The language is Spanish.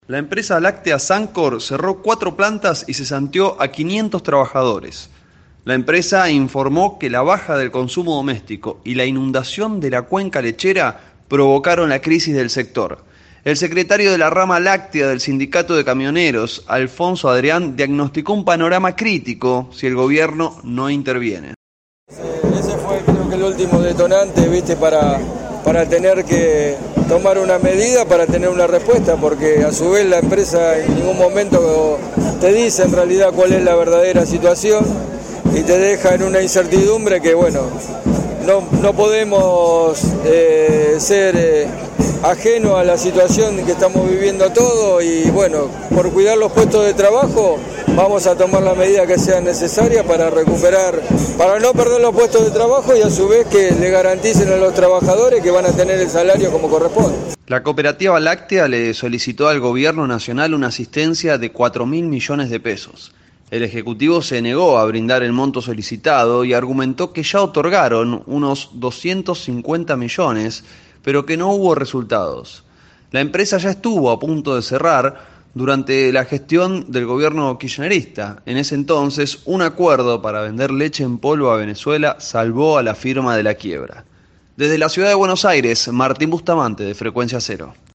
La empresa láctea Sancor cerró 4 plantas y cesanteó a 500 trabajadores. La empresa informó que la baja del consumo doméstico y la inundación de la cuenca lechera provocaron la crisis del sector. El secretario de la rama láctea del sindicato de camioneros, Alfonso Adrián, diagnosticó un panorama crítico si el gobierno no interviene. Ese fue, creo que, el último detonante, para tener que tomar una medida, para tener una respuesta, porque a su vez la empresa en ningún momento te dice en realidad cuál es la verdadera situación y te deja en una incertidumbre que, bueno, no podemos ser ajenos a la situación que estamos viviendo todos y, bueno, por cuidar los puestos de trabajo vamos a tomar las medidas que sean necesarias para recuperar, para no perder los puestos de trabajo y a su vez que le garanticen a los trabajadores que van a tener el salario como corresponde. La cooperativa láctea le solicitó al gobierno nacional una asistencia de 4.000 millones de pesos. El Ejecutivo se negó a brindar el monto solicitado y argumentó que ya otorgaron unos 250 millones, pero que no hubo resultados. La empresa ya estuvo a punto de cerrar durante la gestión del gobierno kirchnerista. En ese entonces, un acuerdo para vender leche en polvo a Venezuela salvó a la firma de la quiebra. Desde la ciudad de Buenos Aires, Martín Bustamante, de Frecuencia Cero.